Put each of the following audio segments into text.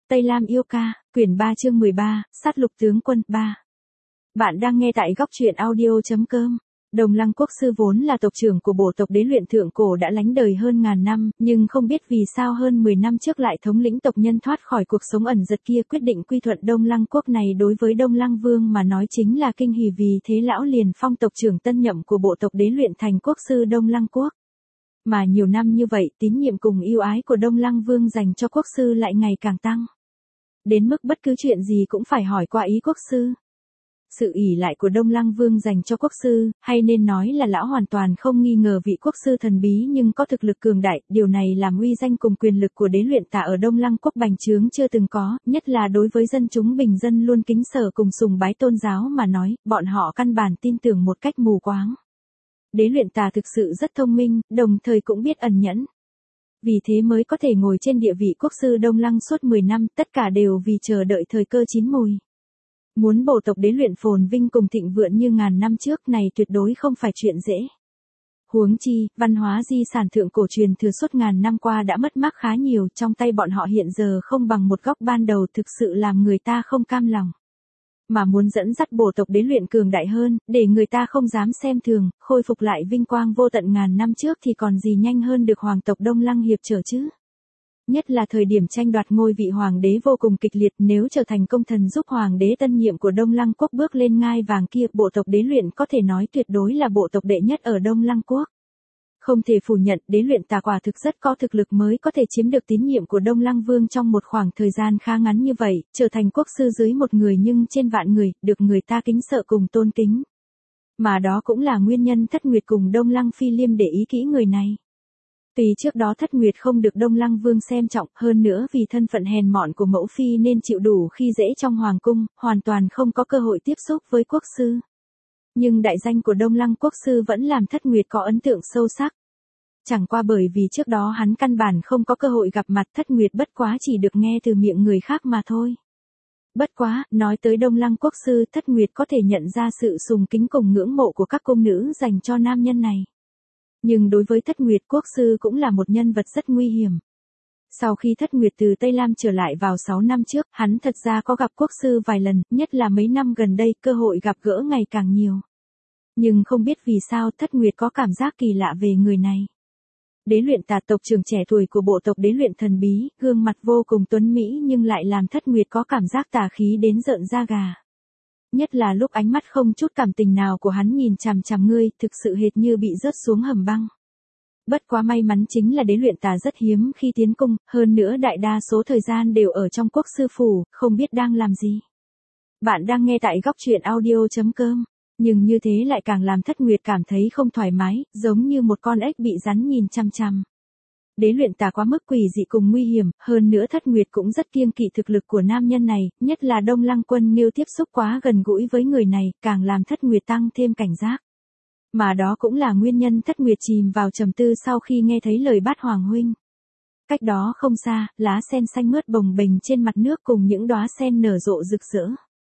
Tây Lam yêu ca, quyển 3 chương 13, sát lục tướng quân 3. Bạn đang nghe tại góc truyện audio.com. Đồng Lăng Quốc sư vốn là tộc trưởng của bộ tộc Đế Luyện thượng cổ đã lánh đời hơn ngàn năm, nhưng không biết vì sao hơn 10 năm trước lại thống lĩnh tộc nhân thoát khỏi cuộc sống ẩn dật kia, quyết định quy thuận Đông Lăng Quốc này. Đối với Đông Lăng Vương mà nói chính là kinh hỉ, vì thế lão liền phong tộc trưởng tân nhậm của bộ tộc Đế Luyện thành quốc sư Đông Lăng Quốc. Mà nhiều năm như vậy, tín nhiệm cùng yêu ái của Đông Lăng Vương dành cho quốc sư lại ngày càng tăng. Đến mức bất cứ chuyện gì cũng phải hỏi qua ý quốc sư. Sự ỷ lại của Đông Lăng Vương dành cho quốc sư, hay nên nói là lão hoàn toàn không nghi ngờ vị quốc sư thần bí nhưng có thực lực cường đại, điều này làm uy danh cùng quyền lực của Đế Luyện Tả ở Đông Lăng Quốc bành trướng chưa từng có, nhất là đối với dân chúng bình dân luôn kính sợ cùng sùng bái tôn giáo mà nói, bọn họ căn bản tin tưởng một cách mù quáng. Đế Luyện Tả thực sự rất thông minh, đồng thời cũng biết ẩn nhẫn. Vì thế mới có thể ngồi trên địa vị quốc sư Đông Lăng suốt 10 năm, tất cả đều vì chờ đợi thời cơ chín mùi. Muốn bộ tộc Đế Luyện phồn vinh cùng thịnh vượng như ngàn năm trước này tuyệt đối không phải chuyện dễ. Huống chi, văn hóa di sản thượng cổ truyền thừa suốt ngàn năm qua đã mất mát khá nhiều, trong tay bọn họ hiện giờ không bằng một góc ban đầu, thực sự làm người ta không cam lòng. Mà muốn dẫn dắt bộ tộc Đế Luyện cường đại hơn, để người ta không dám xem thường, khôi phục lại vinh quang vô tận ngàn năm trước thì còn gì nhanh hơn được hoàng tộc Đông Lăng hiệp trở chứ. Nhất là thời điểm tranh đoạt ngôi vị hoàng đế vô cùng kịch liệt, nếu trở thành công thần giúp hoàng đế tân nhiệm của Đông Lăng Quốc bước lên ngai vàng kia, bộ tộc Đế Luyện có thể nói tuyệt đối là bộ tộc đệ nhất ở Đông Lăng Quốc. Không thể phủ nhận, Đế Luyện Tả quả thực rất có thực lực mới có thể chiếm được tín nhiệm của Đông Lăng Vương trong một khoảng thời gian khá ngắn như vậy, trở thành quốc sư dưới một người nhưng trên vạn người, được người ta kính sợ cùng tôn kính. Mà đó cũng là nguyên nhân Thất Nguyệt cùng Đông Lăng Phi Liêm để ý kỹ người này. Tuy trước đó Thất Nguyệt không được Đông Lăng Vương xem trọng, hơn nữa vì thân phận hèn mọn của mẫu phi nên chịu đủ khi dễ trong hoàng cung, hoàn toàn không có cơ hội tiếp xúc với quốc sư. Nhưng đại danh của Đông Lăng quốc sư vẫn làm Thất Nguyệt có ấn tượng sâu sắc. Chẳng qua bởi vì trước đó hắn căn bản không có cơ hội gặp mặt, Thất Nguyệt bất quá chỉ được nghe từ miệng người khác mà thôi. Bất quá, nói tới Đông Lăng quốc sư, Thất Nguyệt có thể nhận ra sự sùng kính cùng ngưỡng mộ của các cung nữ dành cho nam nhân này. Nhưng đối với Thất Nguyệt, quốc sư cũng là một nhân vật rất nguy hiểm. Sau khi Thất Nguyệt từ Tây Lam trở lại vào 6 năm trước, hắn thật ra có gặp quốc sư vài lần, nhất là mấy năm gần đây, cơ hội gặp gỡ ngày càng nhiều. Nhưng không biết vì sao Thất Nguyệt có cảm giác kỳ lạ về người này. Đế Luyện Tả, tộc trưởng trẻ tuổi của bộ tộc Đế Luyện thần bí, gương mặt vô cùng tuấn mỹ nhưng lại làm Thất Nguyệt có cảm giác tà khí đến rợn da gà. Nhất là lúc ánh mắt không chút cảm tình nào của hắn nhìn chằm chằm ngươi, thực sự hệt như bị rớt xuống hầm băng. Bất quá may mắn chính là Đế Luyện Tả rất hiếm khi tiến cung, hơn nữa đại đa số thời gian đều ở trong quốc sư phủ, không biết đang làm gì. Bạn đang nghe tại góc truyện audio.com. Nhưng như thế lại càng làm Thất Nguyệt cảm thấy không thoải mái, giống như một con ếch bị rắn nhìn chằm chằm. Đế Luyện Tả quá mức quỷ dị cùng nguy hiểm, hơn nữa Thất Nguyệt cũng rất kiêng kỵ thực lực của nam nhân này, nhất là Đông Lăng Quân Nghiêu tiếp xúc quá gần gũi với người này, càng làm Thất Nguyệt tăng thêm cảnh giác. Mà đó cũng là nguyên nhân Thất Nguyệt chìm vào trầm tư sau khi nghe thấy lời Bát Hoàng huynh. Cách đó không xa, lá sen xanh mướt bồng bềnh trên mặt nước cùng những đóa sen nở rộ rực rỡ.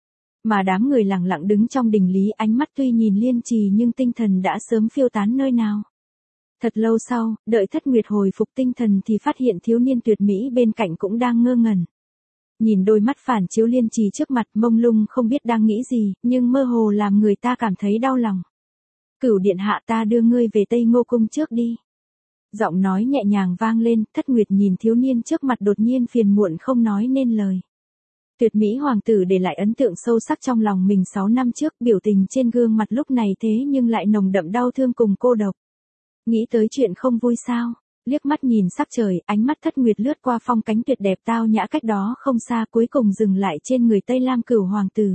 Mà đám người lặng lặng đứng trong đình lý, ánh mắt tuy nhìn liên trì nhưng tinh thần đã sớm phiêu tán nơi nào. Thật lâu sau, đợi Thất Nguyệt hồi phục tinh thần thì phát hiện thiếu niên tuyệt mỹ bên cạnh cũng đang ngơ ngẩn. Nhìn đôi mắt phản chiếu liên trì trước mặt, mông lung không biết đang nghĩ gì, nhưng mơ hồ làm người ta cảm thấy đau lòng. Cửu điện hạ, ta đưa ngươi về Tây Ngô Cung trước đi. Giọng nói nhẹ nhàng vang lên, Thất Nguyệt nhìn thiếu niên trước mặt đột nhiên phiền muộn không nói nên lời. Tuyệt mỹ hoàng tử để lại ấn tượng sâu sắc trong lòng mình 6 năm trước, biểu tình trên gương mặt lúc này thế nhưng lại nồng đậm đau thương cùng cô độc. Nghĩ tới chuyện không vui sao? Liếc mắt nhìn sắc trời, ánh mắt Thất Nguyệt lướt qua phong cánh tuyệt đẹp tao nhã cách đó không xa, cuối cùng dừng lại trên người Tây Lam Cửu hoàng tử.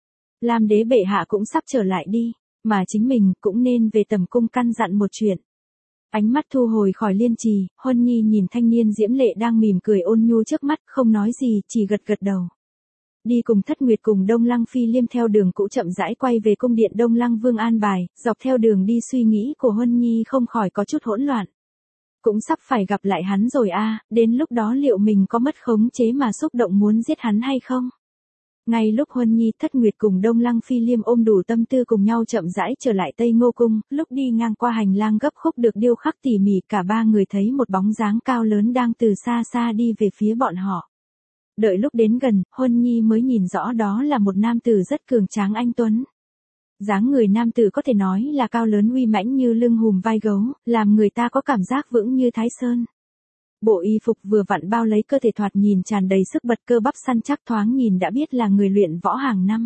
Lam đế bệ hạ cũng sắp trở lại đi, mà chính mình cũng nên về tầm cung căn dặn một chuyện. Ánh mắt thu hồi khỏi liên trì, Huân Nhi nhìn thanh niên diễm lệ đang mỉm cười ôn nhu trước mắt, không nói gì, chỉ gật gật đầu. Đi cùng Thất Nguyệt cùng Đông Lăng Phi Liêm theo đường cũ chậm rãi quay về cung điện Đông Lăng Vương an bài, dọc theo đường đi suy nghĩ của Huân Nhi không khỏi có chút hỗn loạn. Cũng sắp phải gặp lại hắn rồi a, đến lúc đó liệu mình có mất khống chế mà xúc động muốn giết hắn hay không? Ngay lúc Huân Nhi, Thất Nguyệt cùng Đông Lăng Phi Liêm ôm đủ tâm tư cùng nhau chậm rãi trở lại Tây Ngô Cung, lúc đi ngang qua hành lang gấp khúc được điêu khắc tỉ mỉ, cả ba người thấy một bóng dáng cao lớn đang từ xa xa đi về phía bọn họ. Đợi lúc đến gần, Huân Nhi mới nhìn rõ đó là một nam tử rất cường tráng anh tuấn. Dáng người nam tử có thể nói là cao lớn uy mãnh như lưng hùm vai gấu, làm người ta có cảm giác vững như Thái Sơn. Bộ y phục vừa vặn bao lấy cơ thể thoạt nhìn tràn đầy sức bật, cơ bắp săn chắc, thoáng nhìn đã biết là người luyện võ hàng năm.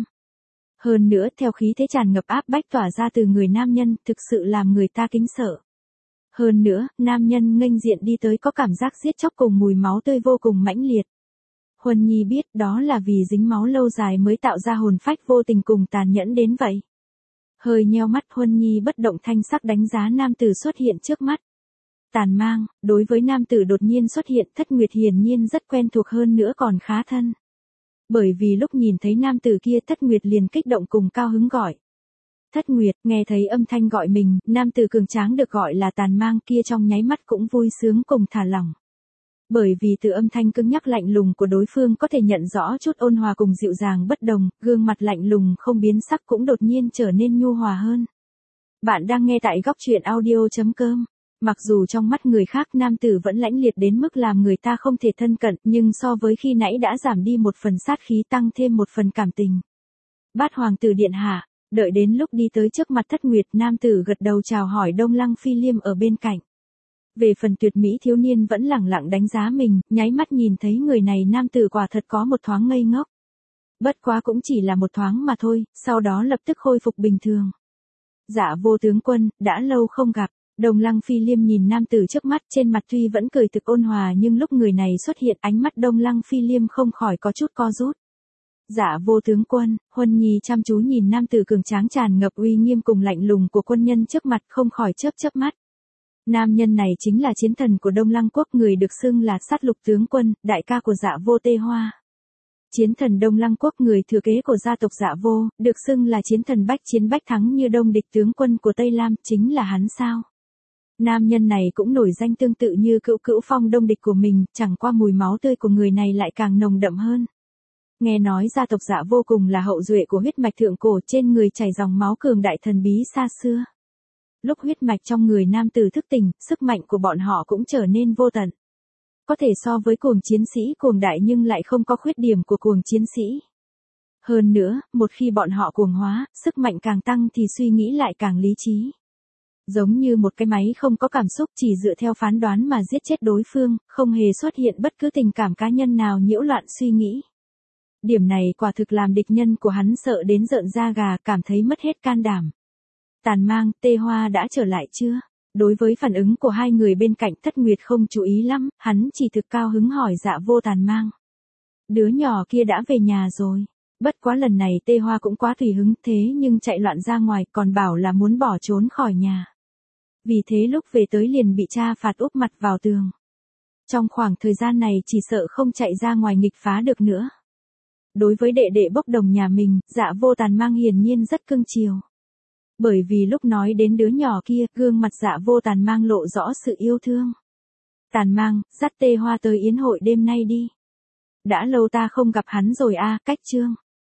Hơn nữa, theo khí thế tràn ngập áp bách tỏa ra từ người nam nhân, thực sự làm người ta kính sợ. Hơn nữa, nam nhân nghênh diện đi tới có cảm giác giết chóc cùng mùi máu tươi vô cùng mãnh liệt. Huân Nhi biết đó là vì dính máu lâu dài mới tạo ra hồn phách vô tình cùng tàn nhẫn đến vậy. Hơi nheo mắt, Huân Nhi bất động thanh sắc đánh giá nam tử xuất hiện trước mắt. Tàn Mang, đối với nam tử đột nhiên xuất hiện, Thất Nguyệt hiển nhiên rất quen thuộc, hơn nữa còn khá thân. Bởi vì lúc nhìn thấy nam tử kia, Thất Nguyệt liền kích động cùng cao hứng gọi. Thất Nguyệt, nghe thấy âm thanh gọi mình, nam tử cường tráng được gọi là Tàn Mang kia trong nháy mắt cũng vui sướng cùng thả lỏng. Bởi vì từ âm thanh cứng nhắc lạnh lùng của đối phương có thể nhận rõ chút ôn hòa cùng dịu dàng bất đồng, gương mặt lạnh lùng không biến sắc cũng đột nhiên trở nên nhu hòa hơn. Bạn đang nghe tại góc truyện audio.com. Mặc dù trong mắt người khác nam tử vẫn lãnh liệt đến mức làm người ta không thể thân cận, nhưng so với khi nãy đã giảm đi một phần sát khí, tăng thêm một phần cảm tình. Bát hoàng tử điện hạ, đợi đến lúc đi tới trước mặt Thất Nguyệt, nam tử gật đầu chào hỏi Đông Lăng Phi Liêm ở bên cạnh. Về phần tuyệt mỹ thiếu niên vẫn lẳng lặng đánh giá mình, nháy mắt nhìn thấy người này, nam tử quả thật có một thoáng ngây ngốc. Bất quá cũng chỉ là một thoáng mà thôi, sau đó lập tức khôi phục bình thường. Dạ Vô tướng quân, đã lâu không gặp. Đông Lăng Phi Liêm nhìn nam tử trước mắt, trên mặt tuy vẫn cười thực ôn hòa nhưng lúc người này xuất hiện, ánh mắt Đông Lăng Phi Liêm không khỏi có chút co rút. Dạ Vô tướng quân, Huân Nhi chăm chú nhìn nam tử cường tráng tràn ngập uy nghiêm cùng lạnh lùng của quân nhân trước mặt, không khỏi chớp chớp mắt. Nam nhân này chính là chiến thần của Đông Lăng quốc, người được xưng là Sát Lục tướng quân, đại ca của Dạ Vô Tê Hoa. Chiến thần Đông Lăng quốc, người thừa kế của gia tộc Dạ Vô, được xưng là chiến thần bách chiến bách thắng như đông địch tướng quân của Tây Lam, chính là hắn sao? Nam nhân này cũng nổi danh tương tự như Cửu Cửu Phong đông địch của mình, chẳng qua mùi máu tươi của người này lại càng nồng đậm hơn. Nghe nói gia tộc Dạ Vô cùng là hậu duệ của huyết mạch thượng cổ, trên người chảy dòng máu cường đại thần bí xa xưa. Lúc huyết mạch trong người nam tử thức tỉnh, sức mạnh của bọn họ cũng trở nên vô tận. Có thể so với cuồng chiến sĩ cuồng đại nhưng lại không có khuyết điểm của cuồng chiến sĩ. Hơn nữa, một khi bọn họ cuồng hóa, sức mạnh càng tăng thì suy nghĩ lại càng lý trí. Giống như một cái máy không có cảm xúc, chỉ dựa theo phán đoán mà giết chết đối phương, không hề xuất hiện bất cứ tình cảm cá nhân nào nhiễu loạn suy nghĩ. Điểm này quả thực làm địch nhân của hắn sợ đến rợn da gà, cảm thấy mất hết can đảm. Tàn Mang, Tê Hoa đã trở lại chưa? Đối với phản ứng của hai người bên cạnh, Thất Nguyệt không chú ý lắm, hắn chỉ thực cao hứng hỏi Dạ Vô Tàn Mang. Đứa nhỏ kia đã về nhà rồi. Bất quá lần này Tê Hoa cũng quá tùy hứng, thế nhưng chạy loạn ra ngoài, còn bảo là muốn bỏ trốn khỏi nhà. Vì thế lúc về tới liền bị cha phạt úp mặt vào tường. Trong khoảng thời gian này chỉ sợ không chạy ra ngoài nghịch phá được nữa. Đối với đệ đệ bốc đồng nhà mình, Dạ Vô Tàn Mang hiển nhiên rất cưng chiều. Bởi vì lúc nói đến đứa nhỏ kia, gương mặt Dạ Vô Tàn Mang lộ rõ sự yêu thương. Tàn Mang, dắt Tê Hoa tới yến hội đêm nay đi. Đã lâu ta không gặp hắn rồi a, cách chương.